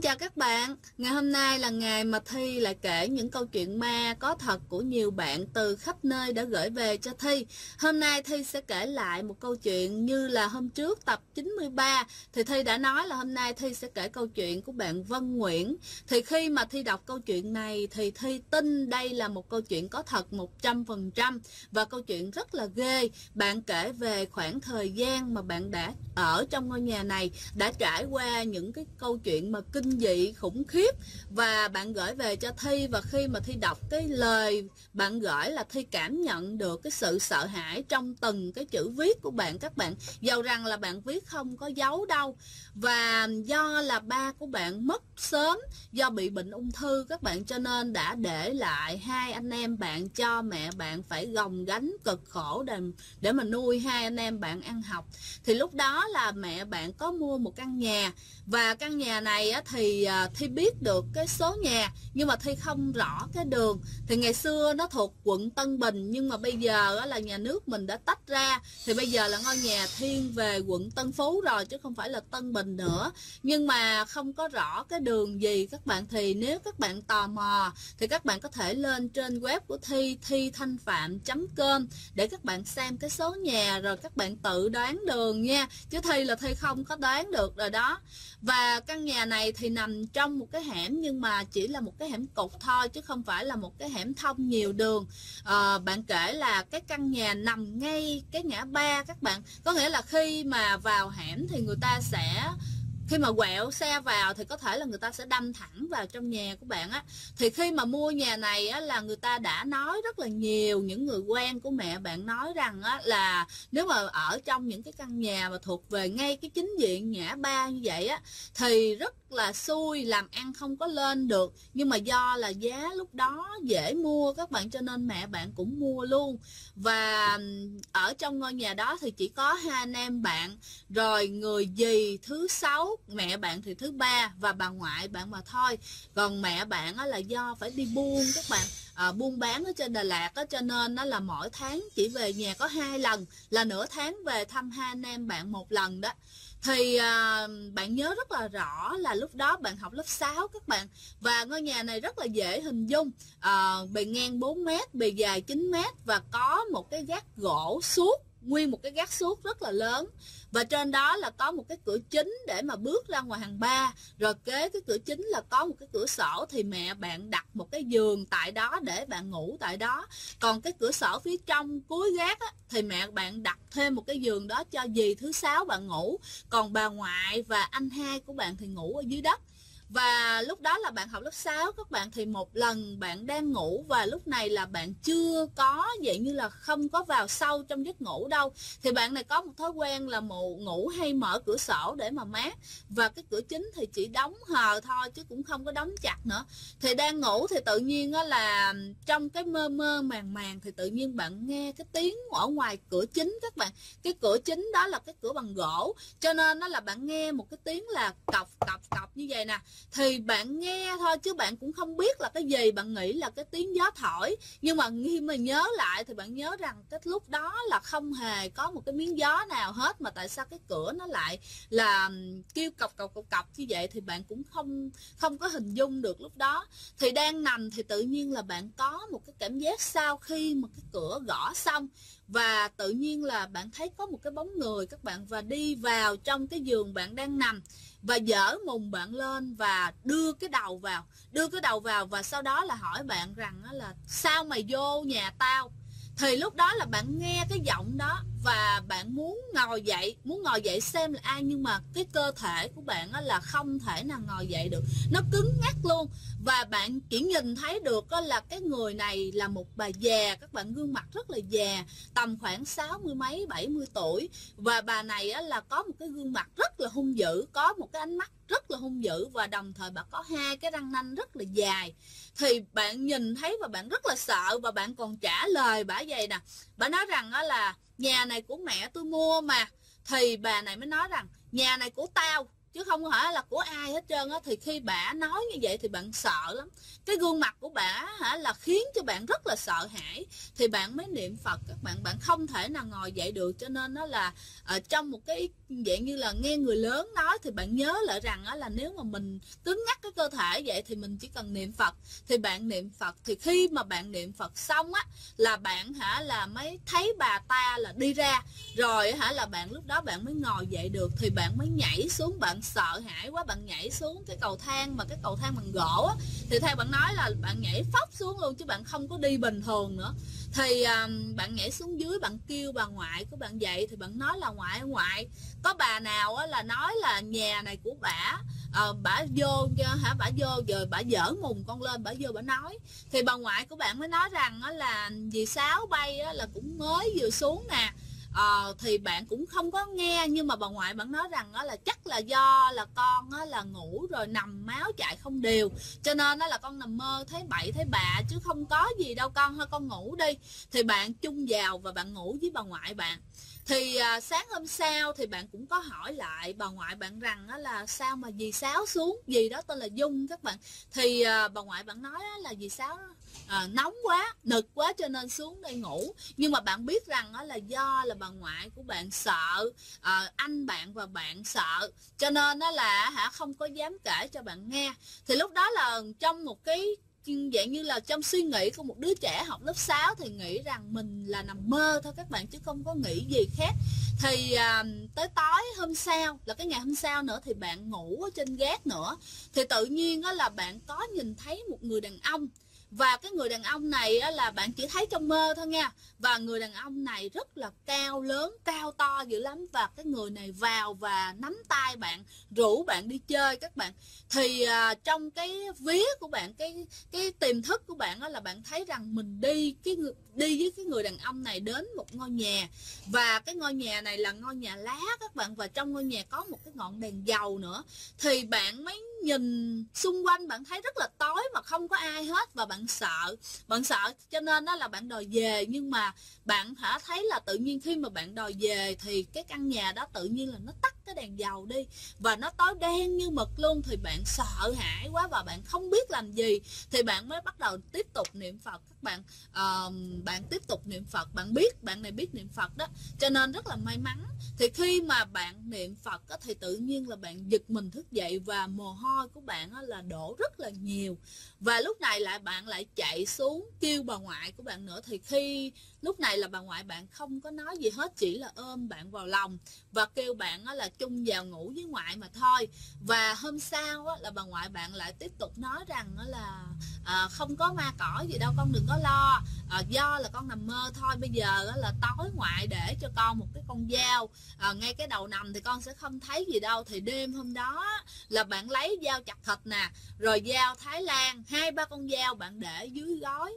chào các bạn. Ngày hôm nay là ngày mà Thi lại kể những câu chuyện ma có thật của nhiều bạn từ khắp nơi đã gửi về cho Thi. Hôm nay Thi sẽ kể lại một câu chuyện như là hôm trước tập 93 thì Thi đã nói là hôm nay Thi sẽ kể câu chuyện của bạn Vân Nguyễn. Thì khi mà Thi đọc câu chuyện này thì Thi tin đây là một câu chuyện có thật 100% và câu chuyện rất là ghê. Bạn kể về khoảng thời gian mà bạn đã ở trong ngôi nhà này, đã trải qua những cái câu chuyện mà kinh dị khủng khiếp và bạn gửi về cho Thi. Và khi mà Thi đọc cái lời bạn gửi là Thi cảm nhận được cái sự sợ hãi trong từng cái chữ viết của bạn. Các bạn dầu rằng là bạn viết không có dấu đâu, và do là ba của bạn mất sớm do bị bệnh ung thư các bạn, cho nên đã để lại hai anh em bạn cho mẹ bạn phải gồng gánh cực khổ để mà nuôi hai anh em bạn ăn học. Thì lúc đó là mẹ bạn có mua một căn nhà, và căn nhà này á, thì Thi biết được cái số nhà nhưng mà Thi không rõ cái đường. Thì ngày xưa nó thuộc quận Tân Bình, nhưng mà bây giờ á, là nhà nước mình đã tách ra, thì bây giờ là ngôi nhà thiên về quận Tân Phú rồi chứ không phải là Tân Bình nữa. Nhưng mà không có rõ cái đường gì các bạn. Thì nếu các bạn tò mò thì các bạn có thể lên trên web của Thi, thithanhpham.com để các bạn xem cái số nhà rồi các bạn tự đoán đường nha, chứ Thi là Thi không có đoán được rồi đó. Và căn nhà này thì nằm trong một cái hẻm, nhưng mà chỉ là một cái hẻm cụt thôi chứ không phải là một cái hẻm thông nhiều đường. Bạn kể là cái căn nhà nằm ngay cái ngã ba các bạn, có nghĩa là khi mà vào hẻm thì người ta sẽ, khi mà quẹo xe vào thì có thể là người ta sẽ đâm thẳng vào trong nhà của bạn á. Thì khi mà mua nhà này á, là người ta đã nói rất là nhiều, những người quen của mẹ bạn nói rằng á, là nếu mà ở trong những cái căn nhà mà thuộc về ngay cái chính diện ngã ba như vậy á thì rất là xui, làm ăn không có lên được. Nhưng mà do là giá lúc đó dễ mua các bạn, cho nên mẹ bạn cũng mua luôn. Và ở trong ngôi nhà đó thì chỉ có hai anh em bạn, rồi người dì thứ sáu, mẹ bạn thì thứ ba, và bà ngoại bạn mà thôi. Còn mẹ bạn là do phải đi buôn các bạn, buôn bán ở trên Đà Lạt đó, cho nên nó là mỗi tháng chỉ về nhà có 2 lần, là nửa tháng về thăm hai anh em bạn một lần đó. Thì bạn nhớ rất là rõ là lúc đó bạn học lớp 6 các bạn. Và ngôi nhà này rất là dễ hình dung, bề ngang 4 mét, bề dài 9 mét, và có một cái gác gỗ suốt, nguyên một cái gác suốt rất là lớn. Và trên đó là có một cái cửa chính để mà bước ra ngoài hàng ba. Rồi kế cái cửa chính là có một cái cửa sổ, thì mẹ bạn đặt một cái giường tại đó để bạn ngủ tại đó. Còn cái cửa sổ phía trong cuối gác á, thì mẹ bạn đặt thêm một cái giường đó cho dì thứ sáu bạn ngủ. Còn bà ngoại và anh hai của bạn thì ngủ ở dưới đất. Và lúc đó là bạn học lớp 6 các bạn, thì một lần bạn đang ngủ và lúc này là bạn chưa có, vậy như là không có vào sâu trong giấc ngủ đâu. Thì bạn này có một thói quen là ngủ hay mở cửa sổ để mà mát, và cái cửa chính thì chỉ đóng hờ thôi chứ cũng không có đóng chặt nữa. Thì đang ngủ thì tự nhiên á, là trong cái mơ mơ màng màng thì tự nhiên bạn nghe cái tiếng ở ngoài cửa chính các bạn. Cái cửa chính đó là cái cửa bằng gỗ, cho nên nó là bạn nghe một cái tiếng là cọc cọc cọc như vậy nè. Thì bạn nghe thôi chứ bạn cũng không biết là cái gì, bạn nghĩ là cái tiếng gió thổi. Nhưng mà khi mà nhớ lại thì bạn nhớ rằng cái lúc đó là không hề có một cái miếng gió nào hết, mà tại sao cái cửa nó lại là kêu cọc cọc cọc cọc như vậy thì bạn cũng không có hình dung được lúc đó. Thì đang nằm thì tự nhiên là bạn có một cái cảm giác sau khi mà cái cửa gõ xong, và tự nhiên là bạn thấy có một cái bóng người các bạn, và đi vào trong cái giường bạn đang nằm và giở mùng bạn lên và đưa cái đầu vào, và sau đó là hỏi bạn rằng là sao mày vô nhà tao. Thì lúc đó là bạn nghe cái giọng đó và bạn muốn ngồi dậy xem là ai, nhưng mà cái cơ thể của bạn là không thể nào ngồi dậy được, nó cứng ngắc luôn. Và bạn chỉ nhìn thấy được là cái người này là một bà già các bạn, gương mặt rất là già, tầm khoảng 60 mấy 70 tuổi. Và bà này là có một cái gương mặt rất là hung dữ, có một cái ánh mắt rất là hung dữ, và đồng thời bà có hai cái răng nanh rất là dài. Thì bạn nhìn thấy và bạn rất là sợ, và bạn còn trả lời bả vậy nè. Bà nói rằng là nhà này của mẹ tôi mua mà. Thì bà này mới nói rằng nhà này của tao, chứ không phải là của ai hết trơn á. Thì khi bả nói như vậy thì bạn sợ lắm, cái gương mặt của bả là khiến cho bạn rất là sợ hãi, thì bạn mới niệm Phật các bạn. Bạn không thể nào ngồi dậy được, cho nên nó là trong một cái dạng như là nghe người lớn nói, thì bạn nhớ lại rằng là nếu mà mình cứng nhắc cái cơ thể vậy thì mình chỉ cần niệm Phật. Thì bạn niệm Phật, thì khi mà bạn niệm Phật xong á là bạn là mới thấy bà ta là đi ra rồi là bạn lúc đó bạn mới ngồi dậy được. Thì bạn mới nhảy xuống, bạn sợ hãi quá, bạn nhảy xuống cái cầu thang, mà cái cầu thang bằng gỗ á, thì theo bạn nói là bạn nhảy phóc xuống luôn, chứ bạn không có đi bình thường nữa. Thì bạn nhảy xuống dưới, bạn kêu bà ngoại của bạn dậy, thì bạn nói là ngoại có bà nào là nói là nhà này của bả, bả vô bả vô rồi bả dở mùng con lên, bả vô bả nói. Thì bà ngoại của bạn mới nói rằng là dì Sáu bay là cũng mới vừa xuống nè. Thì bạn cũng không có nghe, nhưng mà bà ngoại bạn nói rằng là chắc là do là con là ngủ rồi nằm máu chạy không đều, cho nên là con nằm mơ thấy bậy thấy bạ, chứ không có gì đâu con, thôi con ngủ đi. Thì bạn chung vào và bạn ngủ với bà ngoại bạn. Thì sáng hôm sau thì bạn cũng có hỏi lại bà ngoại bạn rằng là sao mà dì Sáu xuống, dì đó tên là Dung các bạn. Thì bà ngoại bạn nói là dì Sáu nóng quá, nực quá cho nên xuống đây ngủ. Nhưng mà bạn biết rằng là do là bà ngoại của bạn sợ anh bạn và bạn sợ, cho nên là không có dám kể cho bạn nghe. Thì lúc đó là trong một cái dạng như là trong suy nghĩ của một đứa trẻ học lớp 6 thì nghĩ rằng mình là nằm mơ thôi các bạn, chứ không có nghĩ gì khác. Thì tới tối hôm sau là cái ngày hôm sau nữa, thì bạn ngủ ở trên gác nữa, thì tự nhiên là bạn có nhìn thấy một người đàn ông. Và cái người đàn ông này là bạn chỉ thấy trong mơ thôi nha. Và người đàn ông này rất là cao lớn, cao to dữ lắm. Và cái người này vào và nắm tay bạn, rủ bạn đi chơi các bạn. Thì trong cái vía của bạn, cái tiềm thức của bạn là bạn thấy rằng mình đi với cái người đàn ông này đến một ngôi nhà. Và cái ngôi nhà này là ngôi nhà lá các bạn. Và trong ngôi nhà có một cái ngọn đèn dầu nữa. Thì bạn mới nhìn xung quanh, bạn thấy rất là tối mà không có ai hết. Và bạn sợ cho nên là bạn đòi về. Nhưng mà bạn thấy là tự nhiên khi mà bạn đòi về thì cái căn nhà đó tự nhiên là nó tắt cái đèn dầu đi, và nó tối đen như mực luôn. Thì bạn sợ hãi quá và bạn không biết làm gì. Thì bạn mới bắt đầu tiếp tục niệm Phật các bạn. Bạn tiếp tục niệm Phật, bạn này biết niệm Phật đó, cho nên rất là may mắn. Thì khi mà bạn niệm Phật thì tự nhiên là bạn giật mình thức dậy, và mồ hôi của bạn là đổ rất là nhiều. Và lúc này bạn lại chạy xuống kêu bà ngoại của bạn nữa. Thì khi lúc này là bà ngoại bạn không có nói gì hết, chỉ là ôm bạn vào lòng và kêu bạn là chung vào ngủ với ngoại mà thôi. Và hôm sau là bà ngoại bạn lại tiếp tục nói rằng là không có ma cỏ gì đâu, con đừng có lo, do là con nằm mơ thôi. Bây giờ là tối ngoại để cho con một cái con dao ngay cái đầu nằm, thì con sẽ không thấy gì đâu. Thì đêm hôm đó là bạn lấy dao chặt thịt nè, rồi dao Thái Lan, 2-3 con dao bạn để dưới gối.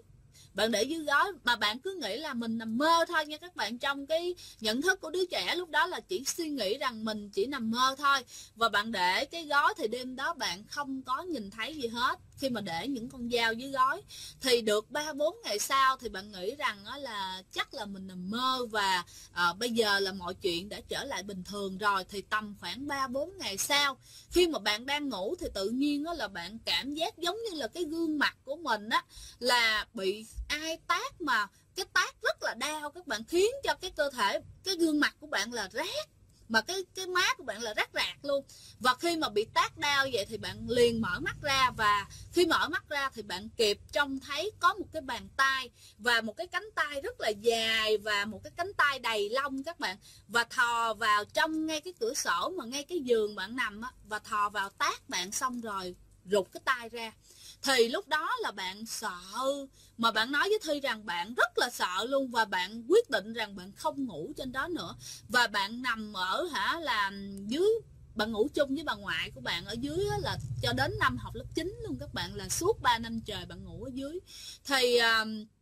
Mà bạn cứ nghĩ là mình nằm mơ thôi nha các bạn. Trong cái nhận thức của đứa trẻ lúc đó là chỉ suy nghĩ rằng mình chỉ nằm mơ thôi. Và bạn để cái gói, thì đêm đó bạn không có nhìn thấy gì hết khi mà để những con dao dưới gói. Thì được 3-4 ngày sau thì bạn nghĩ rằng là chắc là mình nằm mơ, và bây giờ là mọi chuyện đã trở lại bình thường rồi. Thì tầm khoảng 3-4 ngày sau, khi mà bạn đang ngủ thì tự nhiên là bạn cảm giác giống như là cái gương mặt của mình là bị ai tát, mà cái tát rất là đau các bạn, khiến cho cái cơ thể, cái gương mặt của bạn là rát, mà cái má của bạn là rát rạc luôn. Và khi mà bị tát đau vậy thì bạn liền mở mắt ra, và khi mở mắt ra thì bạn kịp trông thấy có một cái bàn tay và một cái cánh tay rất là dài, và một cái cánh tay đầy lông các bạn, và thò vào trong ngay cái cửa sổ mà ngay cái giường bạn nằm và thò vào tát bạn, xong rồi rụt cái tay ra. Thì lúc đó là bạn sợ, mà bạn nói với Thi rằng bạn rất là sợ luôn, và bạn quyết định rằng bạn không ngủ trên đó nữa. Và bạn nằm ở là dưới, bạn ngủ chung với bà ngoại của bạn ở dưới là cho đến năm học lớp 9 luôn các bạn, là suốt 3 năm trời bạn ngủ ở dưới. Thì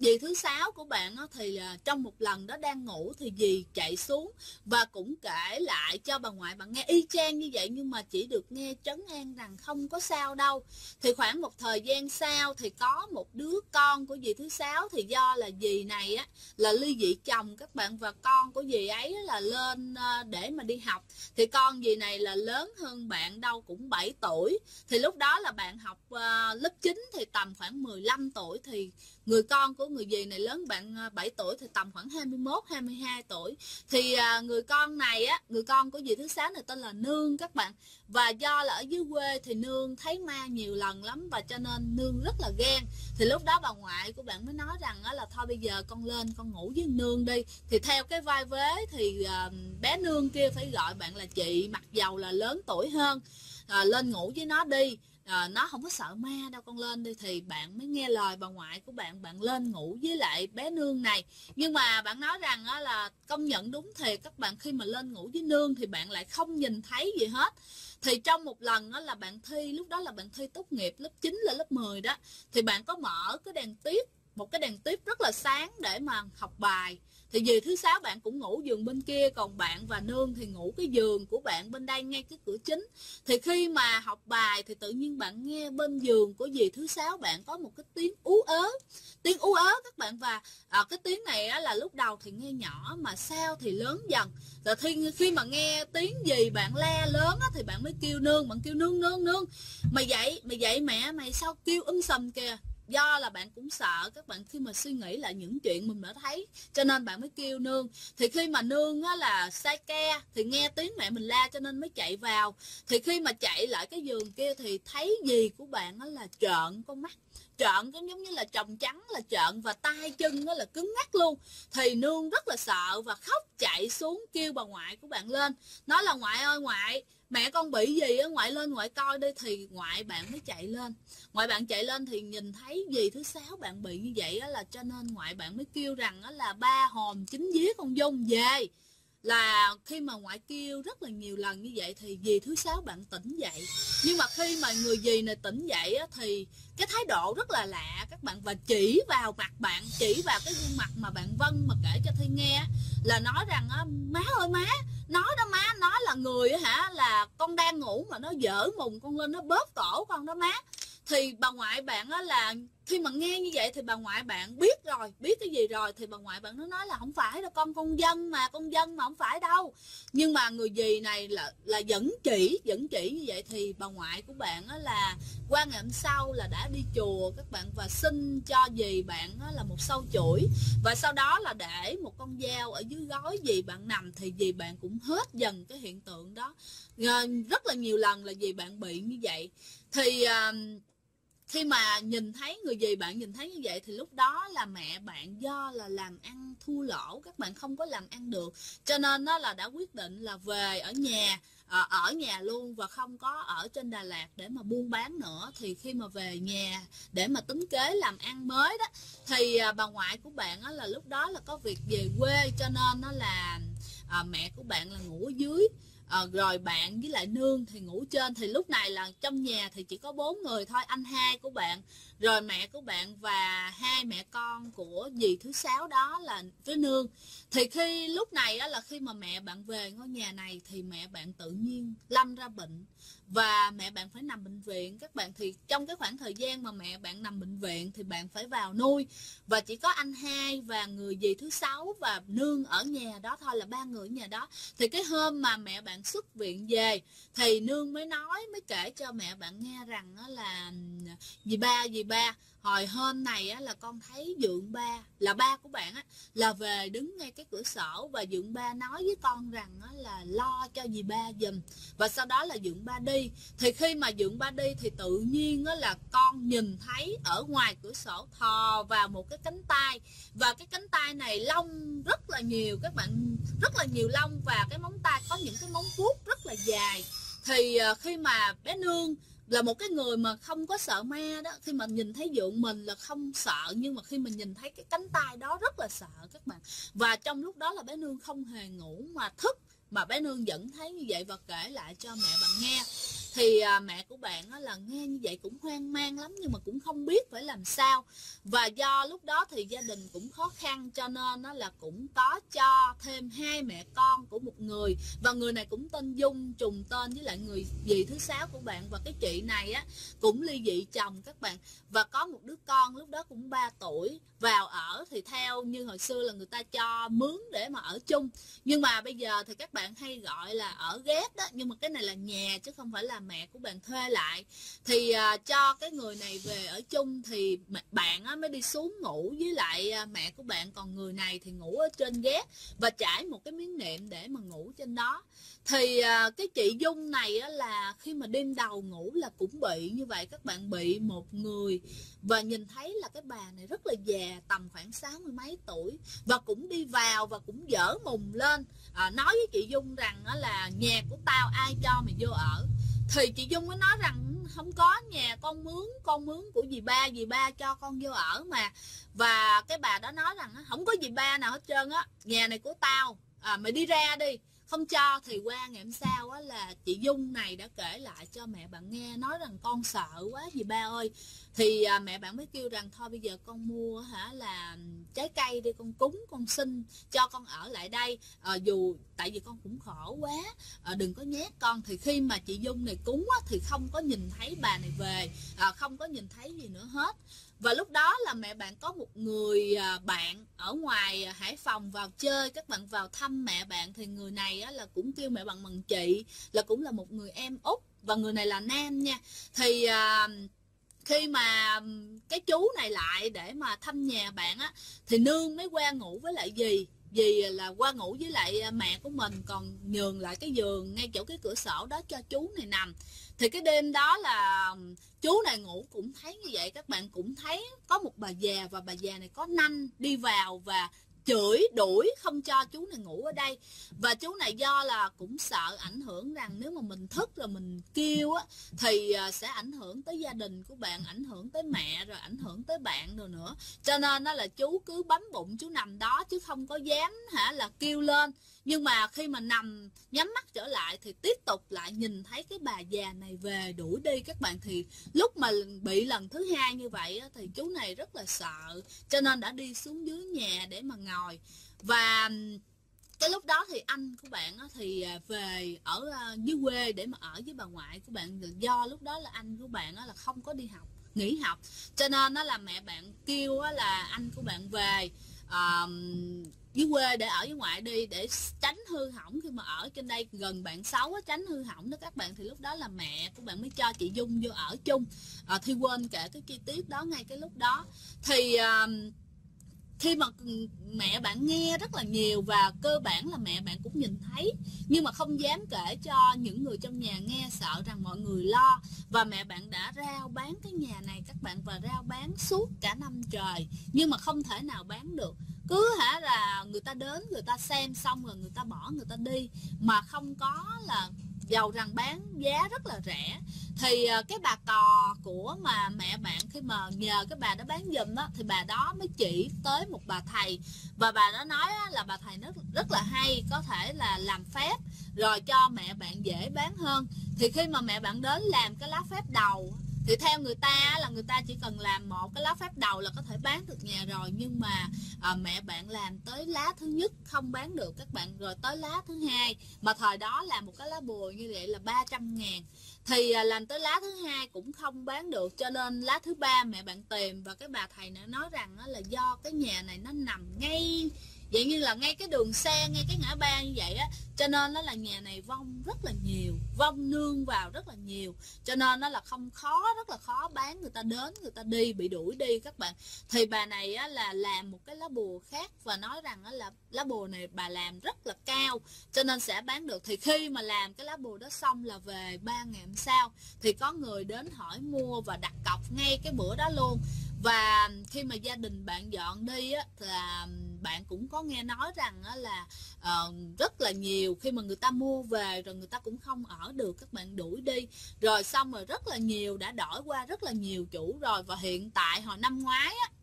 Dì thứ sáu của bạn thì trong một lần đó đang ngủ thì dì chạy xuống và cũng kể lại cho bà ngoại bạn nghe y chang như vậy, nhưng mà chỉ được nghe trấn an rằng không có sao đâu. Thì khoảng một thời gian sau thì có một đứa con của dì thứ sáu, thì do là dì này là ly dị chồng các bạn, và con của dì ấy là lên để mà đi học. Thì con dì này là lớn hơn bạn đâu cũng 7 tuổi. Thì lúc đó là bạn học lớp 9 thì tầm khoảng 15 tuổi, thì người con của người dì này lớn bạn 7 tuổi thì tầm khoảng 21, 22 tuổi. Thì người con này người con của dì thứ sáu này tên là Nương các bạn. Và do là ở dưới quê thì Nương thấy ma nhiều lần lắm, và cho nên Nương rất là ghen. Thì lúc đó bà ngoại của bạn mới nói rằng là thôi bây giờ con lên con ngủ với Nương đi. Thì theo cái vai vế thì bé Nương kia phải gọi bạn là chị, mặc dầu là lớn tuổi hơn. Lên ngủ với nó đi. Nó không có sợ ma đâu, con lên đi. Thì bạn mới nghe lời bà ngoại của bạn, bạn lên ngủ với lại bé Nương này. Nhưng mà bạn nói rằng là công nhận đúng thiệt các bạn, khi mà lên ngủ với Nương thì bạn lại không nhìn thấy gì hết. Thì trong một lần là bạn thi, lúc đó là bạn thi tốt nghiệp lớp 9 là lớp 10 đó, thì bạn có mở cái đèn tiếp, một cái đèn tiếp rất là sáng để mà học bài. Thì dì thứ sáu bạn cũng ngủ giường bên kia, còn bạn và Nương thì ngủ cái giường của bạn bên đây ngay cái cửa chính. Thì khi mà học bài thì tự nhiên bạn nghe bên giường của dì thứ sáu bạn có một cái tiếng ú ớ. Tiếng ú ớ các bạn, và cái tiếng này là lúc đầu thì nghe nhỏ mà sau thì lớn dần. Rồi khi mà nghe tiếng dì bạn la lớn thì bạn mới kêu Nương, bạn kêu Nương, Nương, Nương, mày dậy mẹ mày sao kêu sầm kìa. Do là bạn cũng sợ các bạn, khi mà suy nghĩ lại những chuyện mình đã thấy, cho nên bạn mới kêu Nương. Thì khi mà Nương là sai ke thì nghe tiếng mẹ mình la cho nên mới chạy vào. Thì khi mà chạy lại cái giường kia thì thấy dì của bạn là trợn con mắt, trợn giống như là tròng trắng là trợn, và tay chân là cứng ngắc luôn. Thì Nương rất là sợ và khóc chạy xuống kêu bà ngoại của bạn lên, nói là ngoại ơi ngoại, mẹ con bị gì á, ngoại lên ngoại coi đi. Thì ngoại bạn mới chạy lên. Ngoại bạn chạy lên thì nhìn thấy dì thứ sáu bạn bị như vậy là cho nên ngoại bạn mới kêu rằng là ba hồn chính vía con Dung về. Là khi mà ngoại kêu rất là nhiều lần như vậy thì dì thứ sáu bạn tỉnh dậy. Nhưng mà khi mà người dì này tỉnh dậy thì cái thái độ rất là lạ các bạn, và chỉ vào mặt bạn, chỉ vào cái gương mặt mà bạn Vân mà kể cho Thi nghe, là nói rằng má ơi má, nói đó má, nói là người là con đang ngủ mà nó dở mùng con lên nó bóp cổ con đó má. Thì bà ngoại bạn là khi mà nghe như vậy thì bà ngoại bạn biết rồi, biết cái gì rồi, thì bà ngoại bạn nó nói là không phải đâu con dân mà không phải đâu. Nhưng mà người dì này là vẫn chỉ như vậy. Thì bà ngoại của bạn là qua ngày hôm sau là đã đi chùa các bạn, và xin cho dì bạn là một sâu chuỗi, và sau đó là để một con dao ở dưới gối dì bạn nằm. Thì dì bạn cũng hết dần cái hiện tượng đó. Rất là nhiều lần là dì bạn bị như vậy. Thì khi mà nhìn thấy người dì bạn nhìn thấy như vậy thì lúc đó là mẹ bạn do là làm ăn thua lỗ, các bạn không có làm ăn được, cho nên nó là đã quyết định là về ở nhà luôn, và không có ở trên Đà Lạt để mà buôn bán nữa. Thì khi mà về nhà để mà tính kế làm ăn mới đó, thì bà ngoại của bạn là lúc đó là có việc về quê, cho nên nó là mẹ của bạn là ngủ ở dưới. Rồi bạn với lại Nương thì ngủ trên. Thì lúc này là trong nhà thì chỉ có 4 người thôi, anh hai của bạn, rồi mẹ của bạn và hai mẹ con của dì thứ sáu đó là với Nương. Thì khi lúc này là khi mà mẹ bạn về ngôi nhà này thì mẹ bạn tự nhiên lâm ra bệnh, và mẹ bạn phải nằm bệnh viện các bạn. Thì trong cái khoảng thời gian mà mẹ bạn nằm bệnh viện thì bạn phải vào nuôi, và chỉ có anh hai và người dì thứ sáu và Nương ở nhà đó thôi, là 3 người ở nhà đó. Thì cái hôm mà mẹ bạn xuất viện về thì Nương mới kể cho mẹ bạn nghe rằng là dì ba hồi hôm này là con thấy dượng ba, là ba của bạn là về đứng ngay cái cửa sổ, và dượng ba nói với con rằng là lo cho dì ba giùm. Và sau đó là dượng ba đi. Thì khi mà dượng ba đi thì tự nhiên là con nhìn thấy ở ngoài cửa sổ thò vào một cái cánh tay, và cái cánh tay này lông rất là nhiều các bạn, rất là nhiều lông, và cái móng tay có những cái móng vuốt rất là dài. Thì khi mà bé Nương là một cái người mà không có sợ ma đó, khi mà nhìn thấy dượng mình là không sợ, nhưng mà khi mình nhìn thấy cái cánh tay đó rất là sợ các bạn. Và trong lúc đó là bé Nương không hề ngủ mà thức, mà bé Nương vẫn thấy như vậy và kể lại cho mẹ bạn nghe. Thì mẹ của bạn là nghe như vậy cũng hoang mang lắm, nhưng mà cũng không biết phải làm sao. Và do lúc đó thì gia đình cũng khó khăn, cho nên là cũng có cho thêm 2 mẹ con của một người, và người này cũng tên Dung, trùng tên với lại người dì thứ 6 của bạn. Và cái chị này cũng ly dị chồng các bạn, và có một đứa con lúc đó cũng 3 tuổi. Vào ở thì theo như hồi xưa là người ta cho mướn để mà ở chung, nhưng mà bây giờ thì các bạn hay gọi là ở ghép đó, nhưng mà cái này là nhà chứ không phải là mẹ của bạn thuê lại. Thì cho cái người này về ở chung, thì bạn mới đi xuống ngủ với lại mẹ của bạn, còn người này thì ngủ ở trên ghép và trải một cái miếng nệm để mà ngủ trên đó. Thì cái chị Dung này là khi mà đêm đầu ngủ là cũng bị như vậy các bạn, bị một người và nhìn thấy là cái bà này rất là già, tầm khoảng 60 mấy tuổi, và cũng đi vào và cũng dở mùng lên, nói với chị Dung rằng là nhà của tao ai cho mày vô ở. Thì chị Dung mới nói rằng không có, nhà con mướn của dì ba cho con vô ở mà. Và cái bà đó nói rằng không có dì ba nào hết trơn á, nhà này của tao, mày đi ra đi, không cho. Thì qua ngày hôm sau là chị Dung này đã kể lại cho mẹ bạn nghe, nói rằng con sợ quá dì ba ơi. Thì mẹ bạn mới kêu rằng thôi bây giờ con mua là trái cây đi, con cúng con xin cho con ở lại đây, dù tại vì con cũng khổ quá, đừng có nhét con. Thì khi mà chị Dung này cúng thì không có nhìn thấy bà này về, không có nhìn thấy gì nữa hết. Và lúc đó là mẹ bạn có một người bạn ở ngoài Hải Phòng vào chơi, các bạn vào thăm mẹ bạn. Thì người này là cũng kêu mẹ bạn bằng chị, là cũng là một người em út, và người này là nam nha. Thì khi mà cái chú này lại để mà thăm nhà bạn thì nương mới qua ngủ với lại dì. Dì là qua ngủ với lại mẹ của mình, còn nhường lại cái giường ngay chỗ cái cửa sổ đó cho chú này nằm. Thì cái đêm đó là chú này ngủ cũng thấy như vậy, các bạn cũng thấy có một bà già, và bà già này có nanh đi vào và chửi đuổi không cho chú này ngủ ở đây. Và chú này do là cũng sợ ảnh hưởng rằng nếu mà mình thức rồi mình kêu thì sẽ ảnh hưởng tới gia đình của bạn, ảnh hưởng tới mẹ, rồi ảnh hưởng tới bạn rồi nữa, cho nên là chú cứ bấm bụng chú nằm đó chứ không có dám là kêu lên. Nhưng mà khi mà nằm nhắm mắt trở lại thì tiếp tục lại nhìn thấy cái bà già này về đuổi đi các bạn. Thì lúc mà bị lần thứ 2 như vậy thì chú này rất là sợ, cho nên đã đi xuống dưới nhà để mà ngồi. Và cái lúc đó thì anh của bạn thì về ở dưới quê để mà ở với bà ngoại của bạn. Do lúc đó là anh của bạn là không có đi học, nghỉ học, cho nên là mẹ bạn kêu là anh của bạn về dưới quê để ở với ngoại đi, để tránh hư hỏng khi mà ở trên đây gần bạn xấu tránh hư hỏng đó các bạn. Thì lúc đó là mẹ của bạn mới cho chị Dung vô ở chung. Thi quên kể cái chi tiết đó ngay cái lúc đó. Thì khi mà mẹ bạn nghe rất là nhiều, và cơ bản là mẹ bạn cũng nhìn thấy, nhưng mà không dám kể cho những người trong nhà nghe, sợ rằng mọi người lo. Và mẹ bạn đã rao bán cái nhà này các bạn, và rao bán suốt cả năm trời, nhưng mà không thể nào bán được. Cứ là người ta đến, người ta xem xong rồi người ta bỏ, người ta đi, mà không có là dầu rằng bán giá rất là rẻ. Thì cái bà cò của mà mẹ bạn khi mà nhờ cái bà đó bán giùm thì bà đó mới chỉ tới một bà thầy, và bà đó nói là bà thầy rất là hay, có thể là làm phép rồi cho mẹ bạn dễ bán hơn. Thì khi mà mẹ bạn đến làm cái lá phép đầu thì theo người ta là người ta chỉ cần làm một cái lá phép đầu là có thể bán được nhà rồi. Nhưng mà mẹ bạn làm tới lá thứ nhất không bán được các bạn, rồi tới lá thứ 2, mà thời đó làm một cái lá bùa như vậy là 300.000. Thì làm tới lá thứ 2 cũng không bán được, cho nên lá thứ 3 mẹ bạn tìm, và cái bà thầy này nói rằng là do cái nhà này nó nằm ngay vậy như là ngay cái đường xe, ngay cái ngã ba như vậy cho nên nó là nhà này vong rất là nhiều, vong nương vào rất là nhiều, cho nên nó là không khó, rất là khó bán. Người ta đến, người ta đi, bị đuổi đi các bạn. Thì bà này là làm một cái lá bùa khác, và nói rằng là lá bùa này bà làm rất là cao cho nên sẽ bán được. Thì khi mà làm cái lá bùa đó xong là về 3 ngày hôm sau thì có người đến hỏi mua và đặt cọc ngay cái bữa đó luôn. Và khi mà gia đình bạn dọn đi là bạn cũng có nghe nói rằng là rất là nhiều, khi mà người ta mua về rồi người ta cũng không ở được, các bạn đuổi đi. Rồi xong rồi rất là nhiều, đã đổi qua rất là nhiều chủ rồi. Và hiện tại hồi năm ngoái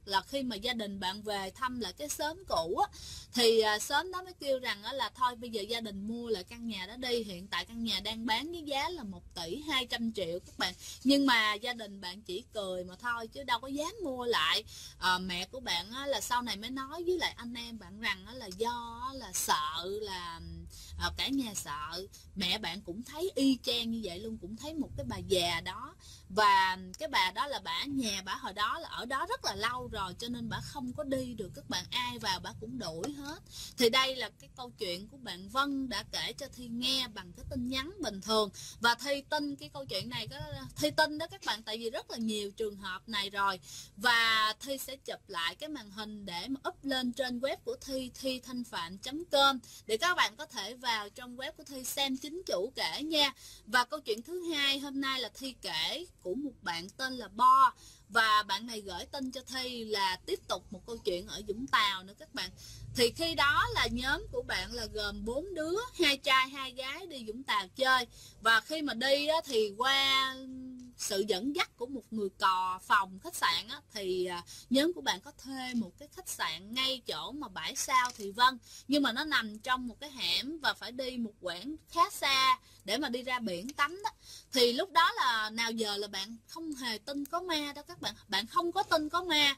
là khi mà gia đình bạn về thăm lại cái xóm cũ á, thì xóm đó mới kêu rằng là thôi bây giờ gia đình mua lại căn nhà đó đi. Hiện tại căn nhà đang bán với giá là 1,2 tỷ các bạn, nhưng mà gia đình bạn chỉ cười mà thôi chứ đâu có dám mua lại. Mẹ của bạn là sau này mới nói với lại anh em bạn rằng là do là sợ là cả nhà sợ. Mẹ bạn cũng thấy y chang như vậy luôn, cũng thấy một cái bà già đó, và cái bà đó là nhà bà hồi đó là ở đó rất là lâu rồi, cho nên bà không có đi được các bạn, ai vào bà cũng đuổi hết. Thì đây là cái câu chuyện của bạn Vân đã kể cho Thi nghe bằng cái tin nhắn bình thường, và Thi tin cái câu chuyện này, Thi tin đó các bạn, tại vì rất là nhiều trường hợp này rồi. Và Thi sẽ chụp lại cái màn hình để mà up lên trên web của Thi, thithanhpham.com, để các bạn có thể vào trong web của Thi xem chính chủ kể nha. Và câu chuyện thứ hai hôm nay là Thi kể của một bạn tên là Bo, và bạn này gửi tin cho Thi là tiếp tục một câu chuyện ở Vũng Tàu nữa các bạn. Thì khi đó là nhóm của bạn là gồm 4 đứa, 2 trai 2 gái đi Vũng Tàu chơi. Và khi mà đi á, thì qua sự dẫn dắt của một người cò phòng khách sạn á, thì nhóm của bạn có thuê một cái khách sạn ngay chỗ mà bãi sao Thị Vân, nhưng mà nó nằm trong một cái hẻm và phải đi một quãng khá xa để mà đi ra biển tắm đó. Thì lúc đó là nào giờ là bạn không hề tin có ma đó các bạn, bạn không có tin có ma.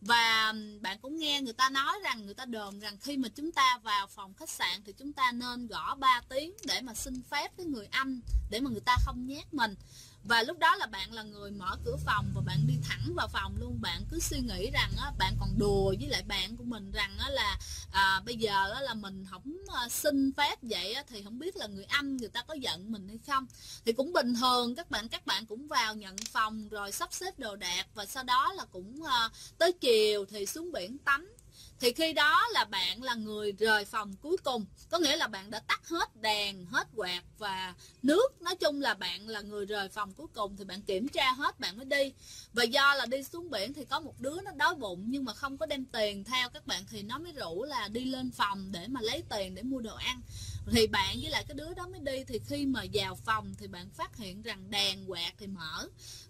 Và bạn cũng nghe người ta nói rằng, người ta đồn rằng khi mà chúng ta vào phòng khách sạn thì chúng ta nên gõ 3 tiếng để mà xin phép với người anh, để mà người ta không nhát mình. Và lúc đó là bạn là người mở cửa phòng và bạn đi thẳng vào phòng luôn. Bạn cứ suy nghĩ rằng bạn còn đùa với lại bạn của mình rằng là bây giờ là mình không xin phép vậy thì không biết là người anh người ta có giận mình hay không. Thì cũng bình thường các bạn cũng vào nhận phòng rồi sắp xếp đồ đạc, và sau đó là cũng tới chiều thì xuống biển tắm. Thì khi đó là bạn là người rời phòng cuối cùng, có nghĩa là bạn đã tắt hết đèn, hết quạt và nước. Nói chung là bạn là người rời phòng cuối cùng, thì bạn kiểm tra hết bạn mới đi. Và do là đi xuống biển thì có một đứa nó đói bụng nhưng mà không có đem tiền theo các bạn, thì nó mới rủ là đi lên phòng để mà lấy tiền để mua đồ ăn. Thì bạn với lại cái đứa đó mới đi. Thì khi mà vào phòng thì bạn phát hiện rằng đèn quạt thì mở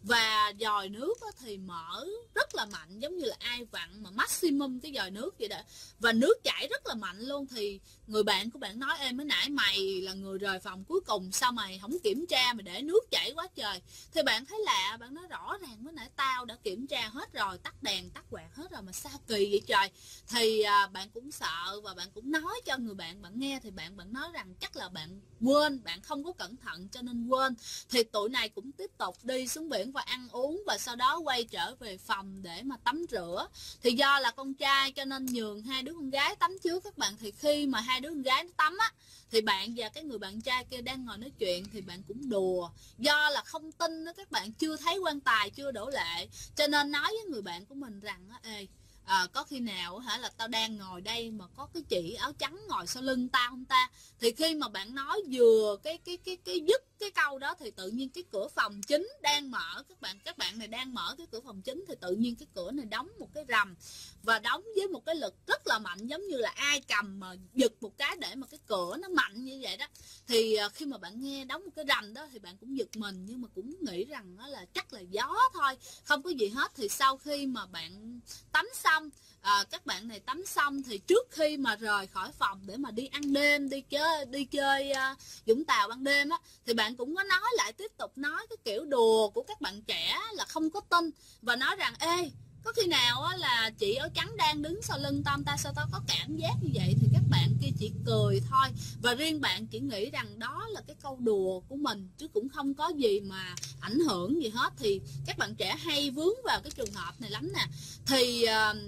và dòi nước thì mở rất là mạnh, giống như là ai vặn mà maximum cái dòi nước vậy đó, và nước chảy rất là mạnh luôn. Thì người bạn của bạn nói: em mới nãy mày là người rời phòng cuối cùng, sao mày không kiểm tra mà để nước chảy quá trời? Thì bạn thấy lạ, bạn nói rõ ràng mới nãy tao đã kiểm tra hết rồi, tắt đèn tắt quạt hết rồi mà sao kỳ vậy trời. Thì bạn cũng sợ và bạn cũng nói cho người bạn bạn nghe. Thì bạn nói rằng chắc là bạn quên, bạn không có cẩn thận cho nên quên. Thì tụi này cũng tiếp tục đi xuống biển và ăn uống, và sau đó quay trở về phòng để mà tắm rửa. Thì do là con trai cho nên nhường hai đứa con gái tắm trước các bạn. Thì khi mà hai đứa con gái nó tắm á, thì bạn và cái người bạn trai kia đang ngồi nói chuyện, thì bạn cũng đùa. Do là không tin đó các bạn, chưa thấy quan tài chưa đổ lệ, cho nên nói với người bạn của mình rằng ê, có khi nào là tao đang ngồi đây mà có cái chị áo trắng ngồi sau lưng tao không ta? Thì khi mà bạn nói vừa cái dứt cái câu đó thì tự nhiên cái cửa phòng chính đang mở các bạn này đang mở cái cửa phòng chính, thì tự nhiên cái cửa này đóng một cái rầm, và đóng với một cái lực rất là mạnh, giống như là ai cầm mà giật một cái để mà cái cửa nó mạnh như vậy đó. Thì khi mà bạn nghe đóng một cái rầm đó thì bạn cũng giật mình, nhưng mà cũng nghĩ rằng đó là chắc là gió thôi, không có gì hết. Thì sau khi mà bạn tắm xong, các bạn này tắm xong, thì trước khi mà rời khỏi phòng để mà đi ăn đêm, đi chơi Vũng Tàu ban đêm á, thì bạn cũng có nói lại, tiếp tục nói cái kiểu đùa của các bạn trẻ là không có tin, và nói rằng ê, có khi nào á là chị áo trắng đang đứng sau lưng tao ta, sao tao có cảm giác như vậy? Thì các bạn kia chỉ cười thôi, và riêng bạn chỉ nghĩ rằng đó là cái câu đùa của mình, chứ cũng không có gì mà ảnh hưởng gì hết. Thì các bạn trẻ hay vướng vào cái trường hợp này lắm nè. Thì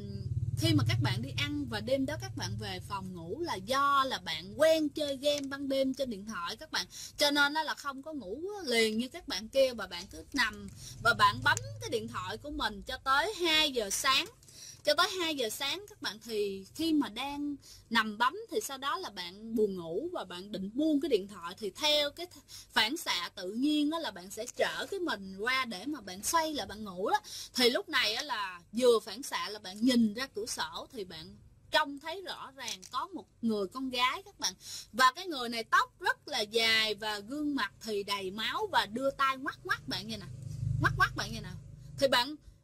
khi mà các bạn đi ăn và đêm đó các bạn về phòng ngủ là do là bạn quen chơi game ban đêm trên điện thoại các bạn, cho nên là không có ngủ liền như các bạn kia, và bạn cứ nằm và bạn bấm cái điện thoại của mình cho tới 2 giờ sáng. Cho tới 2 giờ sáng các bạn, thì khi mà đang nằm bấm thì sau đó là bạn buồn ngủ và bạn định buông cái điện thoại, thì theo cái phản xạ tự nhiên đó là bạn sẽ trở cái mình qua để mà bạn xoay là bạn ngủ đó. Thì lúc này là vừa phản xạ là bạn nhìn ra cửa sổ, thì bạn trông thấy rõ ràng có một người con gái các bạn, và cái người này tóc rất là dài và gương mặt thì đầy máu, và đưa tay ngoắt ngoắt bạn vậy nè, ngoắt ngoắt bạn vậy nè. Thì bạn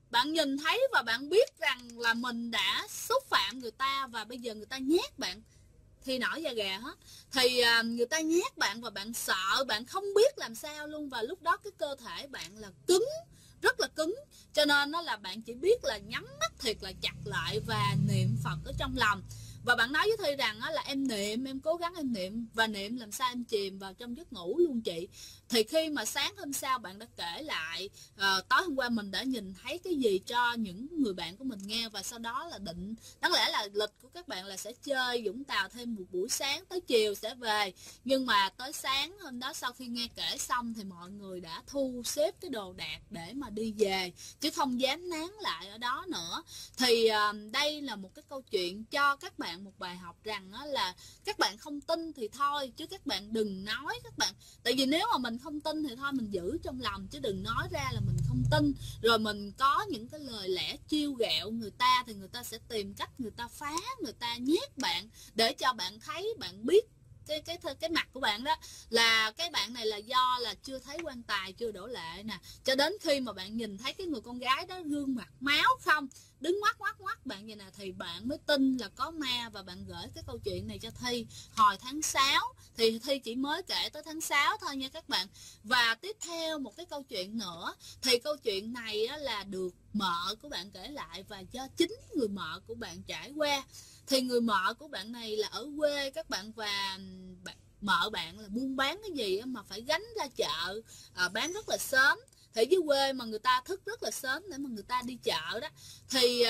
bạn nhìn thấy và bạn biết rằng là mình đã xúc phạm người ta, và bây giờ người ta nhát bạn thì nổi da gà hết. Thì người ta nhát bạn và bạn sợ, bạn không biết làm sao luôn, và lúc đó cái cơ thể bạn là cứng, rất là cứng, cho nên nó là bạn chỉ biết là nhắm mắt thiệt là chặt lại và niệm Phật ở trong lòng. Và bạn nói với Thi rằng là em niệm, em cố gắng em niệm, và niệm làm sao em chìm vào trong giấc ngủ luôn chị. Thì khi mà sáng hôm sau bạn đã kể lại tối hôm qua mình đã nhìn thấy cái gì cho những người bạn của mình nghe, và sau đó là định, đáng lẽ là lịch của các bạn là sẽ chơi Vũng Tàu thêm một buổi sáng tới chiều sẽ về, nhưng mà tới sáng hôm đó sau khi nghe kể xong thì mọi người đã thu xếp cái đồ đạc để mà đi về, chứ không dám nán lại ở đó nữa. Thì đây là một cái câu chuyện cho các bạn một bài học rằng là các bạn không tin thì thôi, chứ các bạn đừng nói các bạn. Tại vì nếu mà mình không tin thì thôi mình giữ trong lòng, chứ đừng nói ra là mình không tin, rồi mình có những cái lời lẽ trêu ghẹo người ta thì người ta sẽ tìm cách người ta phá, người ta nhét bạn để cho bạn thấy, bạn biết cái mặt của bạn đó là cái bạn này là do là chưa thấy quan tài chưa đổ lệ nè, cho đến khi mà bạn nhìn thấy cái người con gái đó gương mặt máu không, đứng ngoắt bạn vậy nè, thì bạn mới tin là có ma. Và bạn gửi cái câu chuyện này cho Thi hồi tháng 6, thì Thi chỉ mới kể tới tháng 6 thôi nha các bạn. Và tiếp theo một cái câu chuyện nữa, thì câu chuyện này là được mợ của bạn kể lại và do chính người mợ của bạn trải qua. Thì người mợ của bạn này là ở quê các bạn, và mợ bạn là buôn bán cái gì mà phải gánh ra chợ bán rất là sớm. Thì dưới quê mà người ta thức rất là sớm để mà người ta đi chợ đó, thì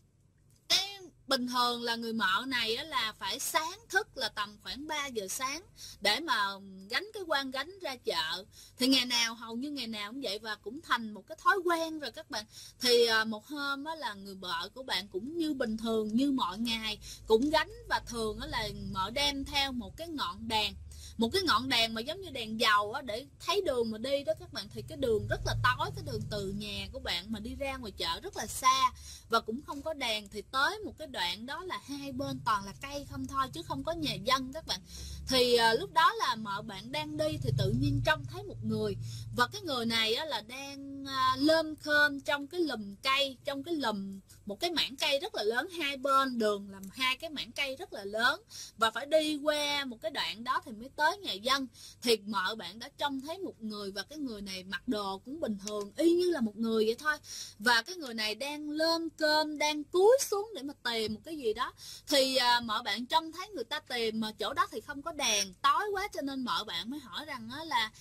cái bình thường là người mợ này là phải sáng thức là tầm khoảng 3 giờ sáng để mà gánh cái quan gánh ra chợ. Thì ngày nào hầu như ngày nào cũng vậy, và cũng thành một cái thói quen rồi các bạn. Thì một hôm là người vợ của bạn cũng như bình thường như mọi ngày cũng gánh, và thường là mợ đem theo một cái ngọn đèn, một cái ngọn đèn mà giống như đèn dầu để thấy đường mà đi đó các bạn. Thì cái đường rất là tối, cái đường từ nhà của bạn mà đi ra ngoài chợ rất là xa và cũng không có đèn. Thì tới một cái đoạn đó là hai bên toàn là cây không thôi, chứ không có nhà dân các bạn. Thì lúc đó là mợ bạn đang đi thì tự nhiên trông thấy một người, và cái người này là đang lơm khơm trong cái lùm cây, trong cái lùm một cái mảng cây rất là lớn, hai bên đường làm hai cái mảng cây rất là lớn, và phải đi qua một cái đoạn đó thì mới tới nhà dân. Thì mợ bạn đã trông thấy một người, và cái người này mặc đồ cũng bình thường y như là một người vậy thôi, và cái người này đang lơm cơm, đang cúi xuống để mà tìm một cái gì đó. Thì mợ bạn trông thấy người ta tìm mà chỗ đó thì không có đèn, tối quá, cho nên mợ bạn mới hỏi rằng là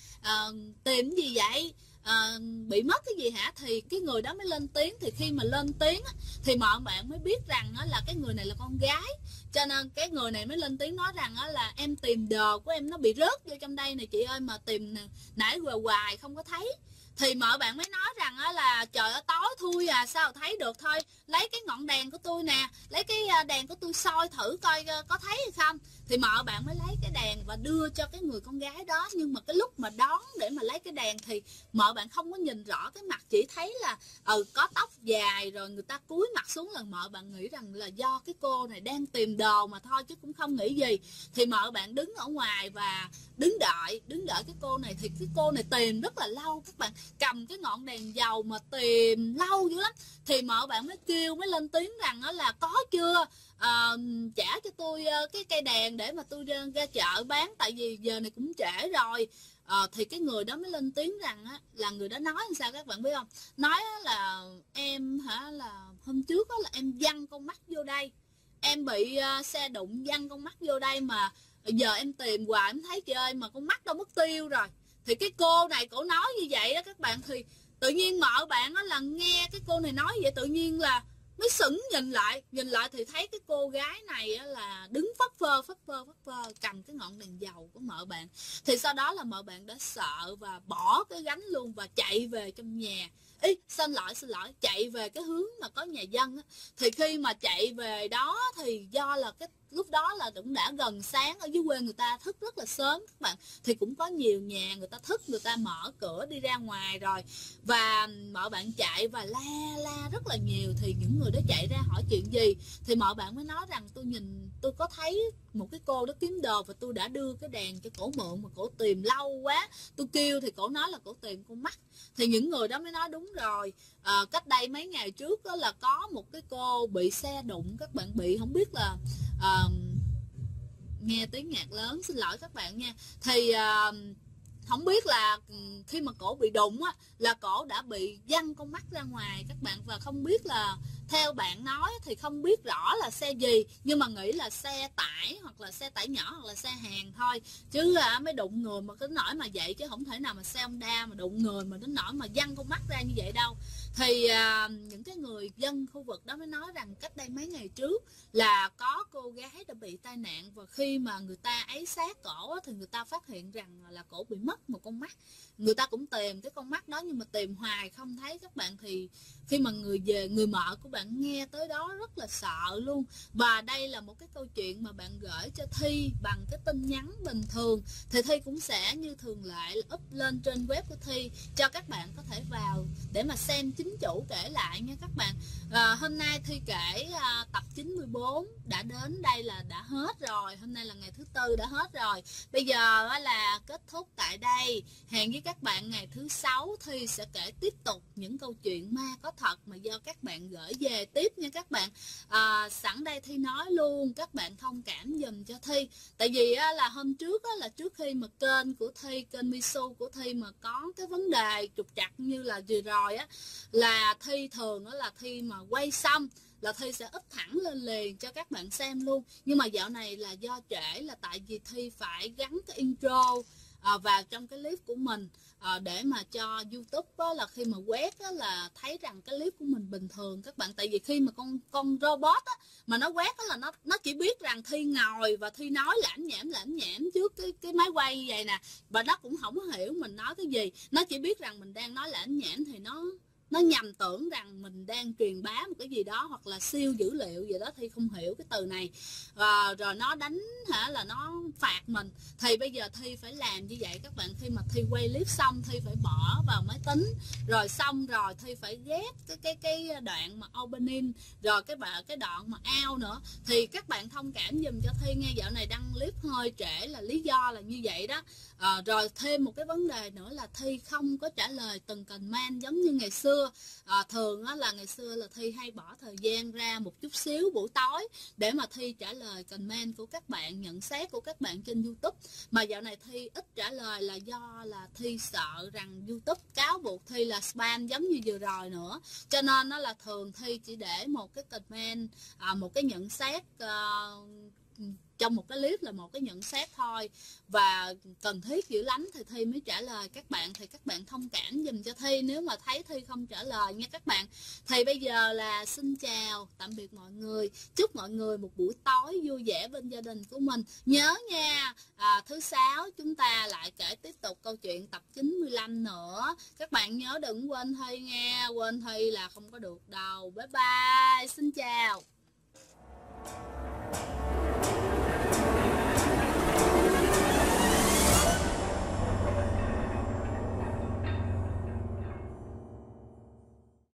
tìm gì vậy, bị mất cái gì hả? Thì cái người đó mới lên tiếng. Thì khi mà lên tiếng thì mợ bạn mới biết rằng là cái người này là con gái, cho nên cái người này mới lên tiếng nói rằng là em tìm đồ của em nó bị rớt vô trong đây nè chị ơi, mà tìm nãy giờ hoài không có thấy. Thì mợ bạn mới nói rằng là trời ơi tối thui à, sao thấy được, thôi lấy cái ngọn đèn của tôi nè, lấy cái đèn của tôi soi thử coi có thấy hay không. Thì mợ bạn mới lấy cái đèn và đưa cho cái người con gái đó, nhưng mà cái lúc mà đón để mà lấy cái đèn thì mợ bạn không có nhìn rõ cái mặt, chỉ thấy là có tóc dài rồi người ta cúi mặt xuống. Lần mợ bạn nghĩ rằng là do cái cô này đang tìm đồ mà thôi, chứ cũng không nghĩ gì. Thì mợ bạn đứng ở ngoài và đứng đợi cái cô này. Thì cái cô này tìm rất là lâu các bạn, cầm cái ngọn đèn dầu mà tìm lâu dữ lắm. Thì mợ bạn mới kêu, mới lên tiếng rằng là có chưa, trả cho tôi cái cây đèn để mà tôi ra chợ bán, tại vì giờ này cũng trễ rồi. Thì cái người đó mới lên tiếng rằng là người đó nói làm sao các bạn biết không? Nói là em là hôm trước là em văng con mắt vô đây, em bị xe đụng văng con mắt vô đây, mà giờ em tìm hoài em thấy chị ơi, mà con mắt đâu mất tiêu rồi. Thì cái cô này cổ nói như vậy đó các bạn. Thì tự nhiên mợ bạn là nghe cái cô này nói vậy, tự nhiên là mới sững nhìn lại thì thấy cái cô gái này là đứng phất phơ cầm cái ngọn đèn dầu của mợ bạn. Thì sau đó là mợ bạn đã sợ và bỏ cái gánh luôn và chạy về trong nhà. Xin lỗi, chạy về cái hướng mà có nhà dân á. Thì khi mà chạy về đó thì do là cái lúc đó là cũng đã gần sáng, ở dưới quê người ta thức rất là sớm các bạn, thì cũng có nhiều nhà người ta thức, người ta mở cửa đi ra ngoài rồi. Và mợ bạn chạy và la rất là nhiều. Thì những người đó chạy ra hỏi chuyện gì, thì mợ bạn mới nói rằng tôi có thấy một cái cô đó kiếm đồ, và tôi đã đưa cái đèn cho cổ mượn mà cổ tìm lâu quá, tôi kêu thì cổ nói là cổ tìm con mắt. Thì những người đó mới nói đúng đúng rồi. Cách đây mấy ngày trước đó là có một cái cô bị xe đụng, các bạn bị không biết là nghe tiếng nhạc lớn, xin lỗi các bạn nha. Thì không biết là khi mà cổ bị đụng á là cổ đã bị văng con mắt ra ngoài các bạn, và không biết là theo bạn nói thì không biết rõ là xe gì, nhưng mà nghĩ là xe tải hoặc là xe tải nhỏ hoặc là xe hàng thôi, chứ mới đụng người mà đến nỗi mà vậy, chứ không thể nào mà xe Honda mà đụng người mà đến nỗi mà văng con mắt ra như vậy đâu. Thì những cái người dân khu vực đó mới nói rằng cách đây mấy ngày trước là có cô gái đã bị tai nạn, và khi mà người ta ấy xác cổ thì người ta phát hiện rằng là cổ bị mất một con mắt. Người ta cũng tìm cái con mắt đó nhưng mà tìm hoài không thấy các bạn. Thì khi mà người mợ của bạn nghe tới đó rất là sợ luôn. Và đây là một cái câu chuyện mà bạn gửi cho Thi bằng cái tin nhắn bình thường, thì Thi cũng sẽ như thường lệ là up lên trên web của Thi cho các bạn có thể vào để mà xem chính chủ kể lại nha các bạn. Hôm nay Thi kể tập 94 đã đến đây là đã hết rồi. Hôm nay là ngày thứ tư đã hết rồi. Bây giờ là kết thúc tại đây. Hẹn với các bạn ngày thứ 6 Thi sẽ kể tiếp tục những câu chuyện ma có thật mà do các bạn gửi về tiếp nha các bạn. Sẵn đây Thi nói luôn, các bạn thông cảm dùm cho Thi. Tại vì là hôm trước là trước khi mà kênh của Thi, kênh Misu của Thi mà có cái vấn đề trục trặc như là vừa rồi là Thi thường là Thi mà quay xong là Thi sẽ up thẳng lên liền cho các bạn xem luôn. Nhưng mà dạo này là do trễ, là tại vì Thi phải gắn cái intro vào trong cái clip của mình để mà cho YouTube là khi mà quét là thấy rằng cái clip của mình bình thường các bạn. Tại vì khi mà con robot mà nó quét là nó chỉ biết rằng Thi ngồi và Thi nói lãm nhảm trước cái máy quay như vậy nè, và nó cũng không hiểu mình nói cái gì, nó chỉ biết rằng mình đang nói lãm nhảm, thì nó nhầm tưởng rằng mình đang truyền bá một cái gì đó hoặc là siêu dữ liệu gì đó. Thi không hiểu cái từ này, rồi nó đánh là nó phạt mình. Thì bây giờ Thi phải làm như vậy các bạn. Khi mà Thi quay clip xong Thi phải bỏ vào máy tính, rồi xong rồi Thi phải ghép cái đoạn mà opening, rồi cái đoạn mà out nữa. Thì các bạn thông cảm dùm cho Thi nghe, dạo này đăng clip hơi trễ là lý do là như vậy đó. Rồi thêm một cái vấn đề nữa là Thi không có trả lời từng comment giống như ngày xưa. Thường là ngày xưa là Thi hay bỏ thời gian ra một chút xíu buổi tối để mà Thi trả lời comment của các bạn, nhận xét của các bạn trên YouTube. Mà dạo này Thi ít trả lời là do là Thi sợ rằng YouTube cáo buộc Thi là spam giống như vừa rồi nữa. Cho nên nó là thường Thi chỉ để một cái comment, một cái nhận xét trong một cái clip là một cái nhận xét thôi, và cần thiết dữ lắm thì Thi mới trả lời các bạn. Thì các bạn thông cảm dùm cho Thi nếu mà thấy Thi không trả lời nha các bạn. Thì bây giờ là xin chào tạm biệt mọi người, chúc mọi người một buổi tối vui vẻ bên gia đình của mình. Nhớ nha, thứ 6 chúng ta lại kể tiếp tục câu chuyện tập 95 nữa. Các bạn nhớ đừng quên Thi nha, quên Thi là không có được đâu. Bye bye, xin chào.